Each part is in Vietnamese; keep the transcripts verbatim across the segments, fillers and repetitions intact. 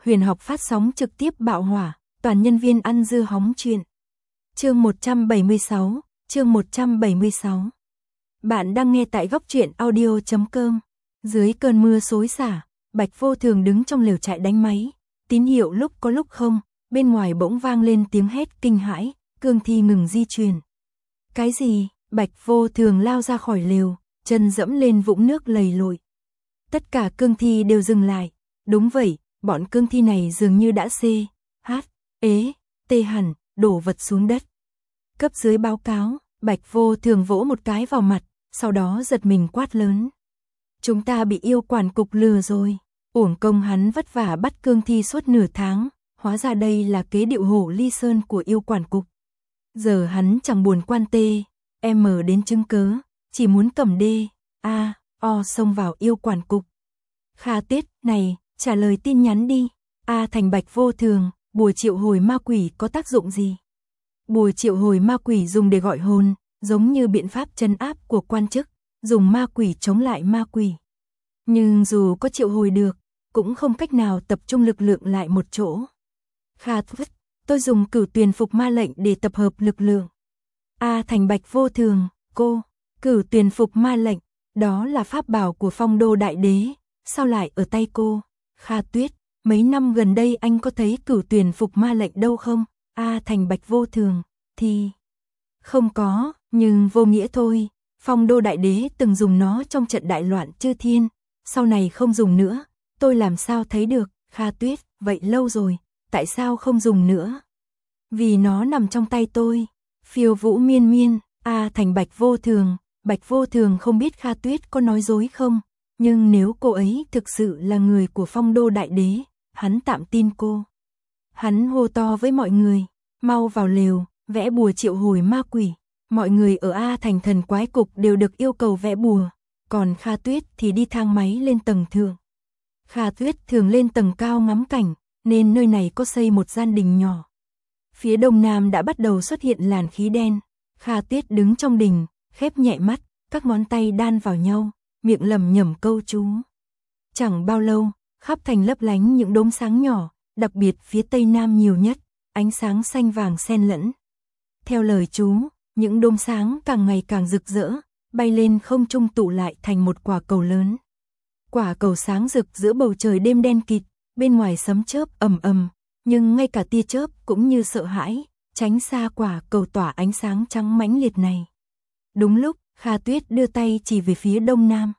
Huyền học phát sóng trực tiếp bạo hỏa, toàn nhân viên ăn dưa hóng chuyện. Chương một trăm bảy mươi sáu, chương một trăm bảy mươi sáu. Bạn đang nghe tại góc truyện audio chấm com. Dưới cơn mưa xối xả, Bạch Vô Thường đứng trong lều trại đánh máy, tín hiệu lúc có lúc không, bên ngoài bỗng vang lên tiếng hét kinh hãi, cương thi ngừng di chuyển. Cái gì? Bạch Vô Thường lao ra khỏi lều, chân dẫm lên vũng nước lầy lội. Tất cả cương thi đều dừng lại, đúng vậy, bọn cương thi này dường như đã xê, hát, ế, tê hẳn, đổ vật xuống đất. Cấp dưới báo cáo, Bạch Vô Thường vỗ một cái vào mặt, sau đó giật mình quát lớn. Chúng ta bị yêu quản cục lừa rồi, uổng công hắn vất vả bắt cương thi suốt nửa tháng, hóa ra đây là kế điệu hổ ly sơn của yêu quản cục. Giờ hắn chẳng buồn quan tê, em mở đến chứng cớ, chỉ muốn cầm đê, a, o xông vào yêu quản cục. Kha Tiết, này, trả lời tin nhắn đi. A Thành Bạch Vô Thường, bùa triệu hồi ma quỷ có tác dụng gì? Bùa triệu hồi ma quỷ dùng để gọi hồn, giống như biện pháp trấn áp của quan chức, dùng ma quỷ chống lại ma quỷ. Nhưng dù có triệu hồi được, cũng không cách nào tập trung lực lượng lại một chỗ. Kha Tiết, tôi dùng cửu tuyền phục ma lệnh để tập hợp lực lượng. A Thành Bạch Vô Thường, cô, cửu tuyền phục ma lệnh, đó là pháp bảo của Phong Đô Đại Đế, sao lại ở tay cô? Kha Tuyết, mấy năm gần đây anh có thấy cửu tuyền phục ma lệnh đâu không? A Thành Bạch Vô Thường, thì không có, nhưng vô nghĩa thôi. Phong Đô Đại Đế từng dùng nó trong trận đại loạn chư thiên, sau này không dùng nữa, tôi làm sao thấy được? Kha Tuyết, vậy lâu rồi, tại sao không dùng nữa? Vì nó nằm trong tay tôi. Phiêu Vũ Miên Miên, A Thành Bạch Vô Thường, Bạch Vô Thường không biết Kha Tuyết có nói dối không, nhưng nếu cô ấy thực sự là người của Phong Đô Đại Đế, hắn tạm tin cô. Hắn hô to với mọi người, mau vào lều, vẽ bùa triệu hồi ma quỷ. Mọi người ở A Thành Thần Quái Cục đều được yêu cầu vẽ bùa, còn Kha Tuyết thì đi thang máy lên tầng thượng. Kha Tuyết thường lên tầng cao ngắm cảnh, nên nơi này có xây một gian đình nhỏ. Phía đông nam đã bắt đầu xuất hiện làn khí đen, Kha Tuyết đứng trong đình, khép nhẹ mắt, các ngón tay đan vào nhau, miệng lẩm nhẩm câu chú. Chẳng bao lâu, khắp thành lấp lánh những đốm sáng nhỏ, đặc biệt phía tây nam nhiều nhất, ánh sáng xanh vàng xen lẫn. Theo lời chú, những đốm sáng càng ngày càng rực rỡ, bay lên không trung tụ lại thành một quả cầu lớn. Quả cầu sáng rực giữa bầu trời đêm đen kịt, bên ngoài sấm chớp ầm ầm, nhưng ngay cả tia chớp cũng như sợ hãi, tránh xa quả cầu tỏa ánh sáng trắng mãnh liệt này. Đúng lúc, Kha Tuyết đưa tay chỉ về phía đông nam.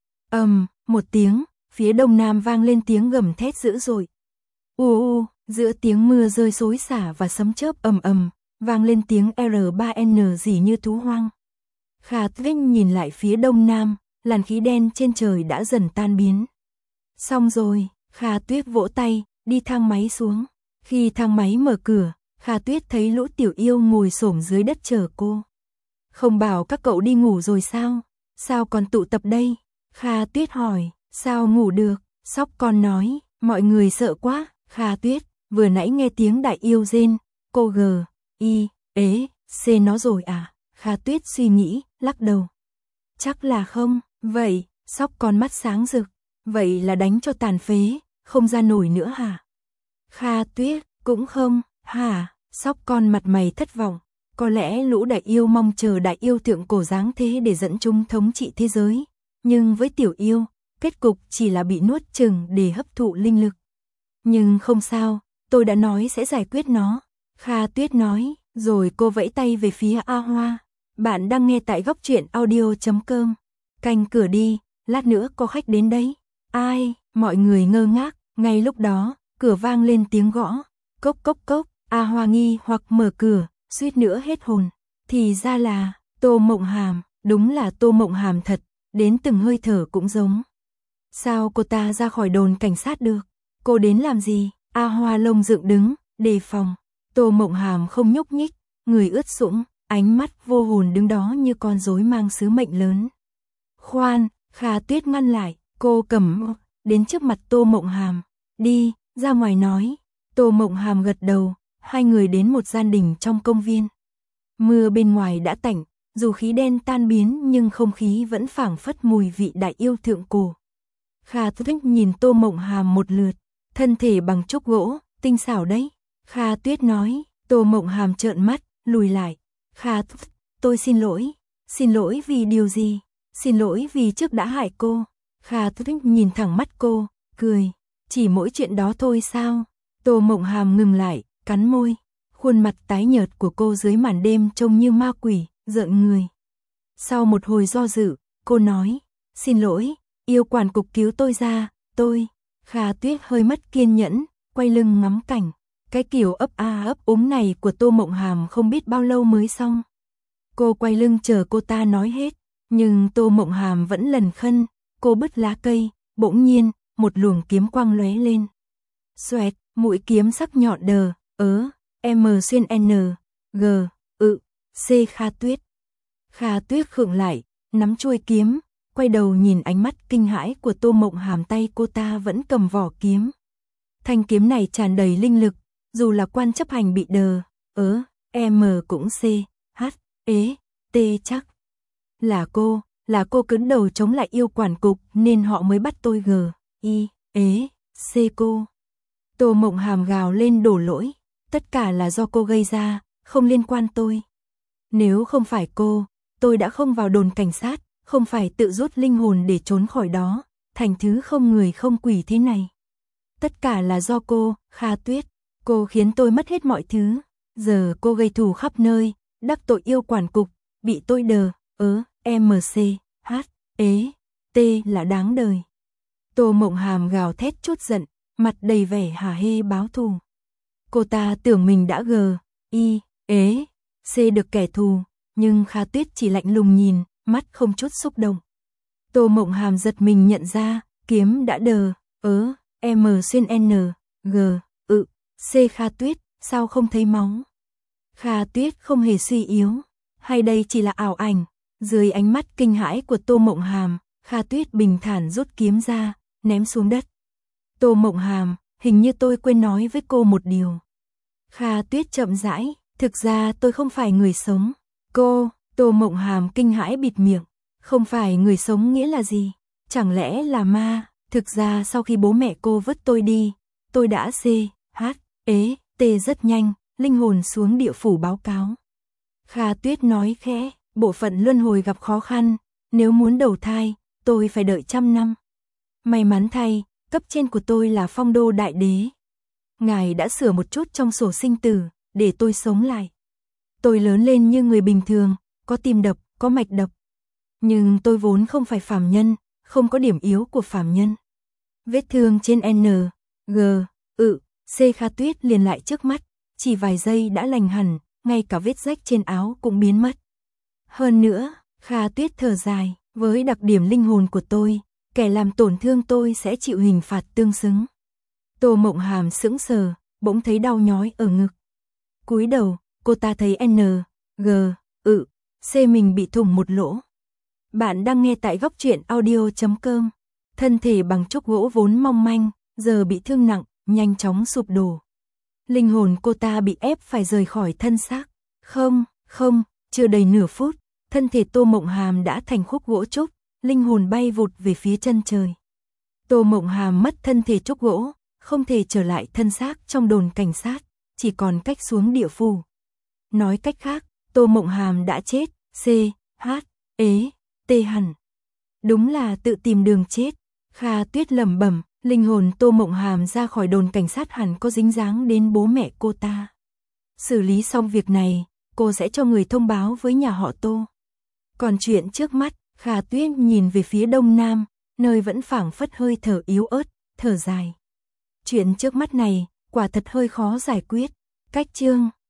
Ầm, một tiếng, phía đông nam vang lên tiếng gầm thét dữ dội. U u, giữa tiếng mưa rơi xối xả và sấm chớp ầm ầm, vang lên tiếng R ba N gì như thú hoang. Kha Tuyết nhìn lại phía đông nam, làn khí đen trên trời đã dần tan biến. Xong rồi, Kha Tuyết vỗ tay, đi thang máy xuống. Khi thang máy mở cửa, Kha Tuyết thấy Lũ Tiểu Yêu ngồi xổm dưới đất chờ cô. Không bảo các cậu đi ngủ rồi sao? Sao còn tụ tập đây? Kha Tuyết hỏi, sao ngủ được? Sóc Con nói, mọi người sợ quá. Kha Tuyết, vừa nãy nghe tiếng đại yêu rên, cô G, I, ế, C nó rồi à? Kha Tuyết suy nghĩ, lắc đầu. Chắc là không, vậy, Sóc Con mắt sáng rực, vậy là đánh cho tàn phế, không ra nổi nữa hả? Kha Tuyết, cũng không, hả? Sóc Con mặt mày thất vọng, có lẽ Lũ đại yêu mong chờ đại yêu thượng cổ giáng thế để dẫn chúng thống trị thế giới, nhưng với tiểu yêu, kết cục chỉ là bị nuốt chửng để hấp thụ linh lực. Nhưng không sao, tôi đã nói sẽ giải quyết nó. Kha Tuyết nói, rồi cô vẫy tay về phía A Hoa. Bạn đang nghe tại góc truyện audio chấm com. Canh cửa đi, lát nữa có khách đến đấy. Ai? Mọi người ngơ ngác, ngay lúc đó, cửa vang lên tiếng gõ. Cốc cốc cốc, A Hoa nghi hoặc mở cửa, suýt nữa hết hồn. Thì ra là, Tô Mộng Hàm, đúng là Tô Mộng Hàm thật, đến từng hơi thở cũng giống. Sao cô ta ra khỏi đồn cảnh sát được? Cô đến làm gì? A Hoa lông dựng đứng, đề phòng. Tô Mộng Hàm không nhúc nhích, người ướt sũng, ánh mắt vô hồn đứng đó như con rối mang sứ mệnh lớn. Khoan, Kha Tuyết ngăn lại, cô cầm đến trước mặt Tô Mộng Hàm. Đi, ra ngoài nói. Tô Mộng Hàm gật đầu, hai người đến một gian đình trong công viên. Mưa bên ngoài đã tạnh, dù khí đen tan biến nhưng không khí vẫn phảng phất mùi vị đại yêu thượng cổ. Kha Tuyết nhìn Tô Mộng Hàm một lượt, thân thể bằng trúc gỗ, tinh xảo đấy. Kha Tuyết nói. Tô Mộng Hàm trợn mắt, lùi lại. Kha, tôi xin lỗi. Xin lỗi vì điều gì? Xin lỗi vì trước đã hại cô. Kha Tuyết nhìn thẳng mắt cô, cười. Chỉ mỗi chuyện đó thôi sao? Tô Mộng Hàm ngừng lại, cắn môi. Khuôn mặt tái nhợt của cô dưới màn đêm trông như ma quỷ, rợn người. Sau một hồi do dự, cô nói. Xin lỗi, yêu quản cục cứu tôi ra, tôi. Kha Tuyết hơi mất kiên nhẫn, quay lưng ngắm cảnh. Cái kiểu ấp a ấp úng này của Tô Mộng Hàm không biết bao lâu mới xong. Cô quay lưng chờ cô ta nói hết, nhưng Tô Mộng Hàm vẫn lần khân. Cô bứt lá cây, bỗng nhiên, một luồng kiếm quang lóe lên. Xoẹt, mũi kiếm sắc nhọn đờ, ớ, M xuyên N, G, ự, C. Kha Tuyết. Kha Tuyết khựng lại, nắm chuôi kiếm, quay đầu nhìn ánh mắt kinh hãi của Tô Mộng Hàm, tay cô ta vẫn cầm vỏ kiếm. Thanh kiếm này tràn đầy linh lực, dù là quan chấp hành bị đờ, ớ, M cũng C, H, ế, T chắc. Là cô, là cô cứng đầu chống lại yêu quản cục nên họ mới bắt tôi G, I, ế, C cô. Tô Mộng Hàm gào lên đổ lỗi, tất cả là do cô gây ra, không liên quan tôi. Nếu không phải cô, tôi đã không vào đồn cảnh sát, không phải tự rút linh hồn để trốn khỏi đó, thành thứ không người không quỷ thế này. Tất cả là do cô, Kha Tuyết, cô khiến tôi mất hết mọi thứ, giờ cô gây thù khắp nơi, đắc tội yêu quản cục, bị tôi đờ, ớ, M C, H, ế, T là đáng đời. Tô Mộng Hàm gào thét chút giận, mặt đầy vẻ hả hê báo thù. Cô ta tưởng mình đã G, I, ế, C được kẻ thù, nhưng Kha Tuyết chỉ lạnh lùng nhìn, mắt không chút xúc động. Tô Mộng Hàm giật mình nhận ra, kiếm đã đờ, ớ, M xuyên N, G, ự, C. Kha Tuyết, sao không thấy máu? Kha Tuyết không hề suy yếu, hay đây chỉ là ảo ảnh? Dưới ánh mắt kinh hãi của Tô Mộng Hàm, Kha Tuyết bình thản rút kiếm ra, ném xuống đất. Tô Mộng Hàm, hình như tôi quên nói với cô một điều. Kha Tuyết chậm rãi, thực ra tôi không phải người sống. Cô, Tô Mộng Hàm kinh hãi bịt miệng, không phải người sống nghĩa là gì? Chẳng lẽ là ma? Thực ra sau khi bố mẹ cô vứt tôi đi, tôi đã C, H, ế, T rất nhanh, linh hồn xuống địa phủ báo cáo. Kha Tuyết nói khẽ, bộ phận luân hồi gặp khó khăn, nếu muốn đầu thai, tôi phải đợi trăm năm. May mắn thay, cấp trên của tôi là Phong Đô Đại Đế. Ngài đã sửa một chút trong sổ sinh tử, để tôi sống lại. Tôi lớn lên như người bình thường, có tim đập, có mạch đập. Nhưng tôi vốn không phải phàm nhân, không có điểm yếu của phàm nhân. Vết thương trên N, G, ự, C. Kha Tuyết liền lại trước mắt, chỉ vài giây đã lành hẳn, ngay cả vết rách trên áo cũng biến mất. Hơn nữa, Kha Tuyết thở dài, với đặc điểm linh hồn của tôi, kẻ làm tổn thương tôi sẽ chịu hình phạt tương xứng. Tô Mộng Hàm sững sờ, bỗng thấy đau nhói ở ngực. Cúi đầu, cô ta thấy N, G, ự, C mình bị thủng một lỗ. Bạn đang nghe tại góc truyện audio chấm com. Thân thể bằng trúc gỗ vốn mong manh, giờ bị thương nặng, nhanh chóng sụp đổ. Linh hồn cô ta bị ép phải rời khỏi thân xác. Không, không, chưa đầy nửa phút, thân thể Tô Mộng Hàm đã thành khúc gỗ trúc, linh hồn bay vụt về phía chân trời. Tô Mộng Hàm mất thân thể trúc gỗ, không thể trở lại thân xác trong đồn cảnh sát, chỉ còn cách xuống địa phủ. Nói cách khác, Tô Mộng Hàm đã chết, C, H, ế, T hẳn. Đúng là tự tìm đường chết. Kha Tuyết lẩm bẩm, linh hồn Tô Mộng Hàm ra khỏi đồn cảnh sát hẳn có dính dáng đến bố mẹ cô ta. Xử lý xong việc này, cô sẽ cho người thông báo với nhà họ Tô. Còn chuyện trước mắt, Kha Tuyết nhìn về phía đông nam, nơi vẫn phảng phất hơi thở yếu ớt, thở dài. Chuyện trước mắt này, quả thật hơi khó giải quyết. Cách chương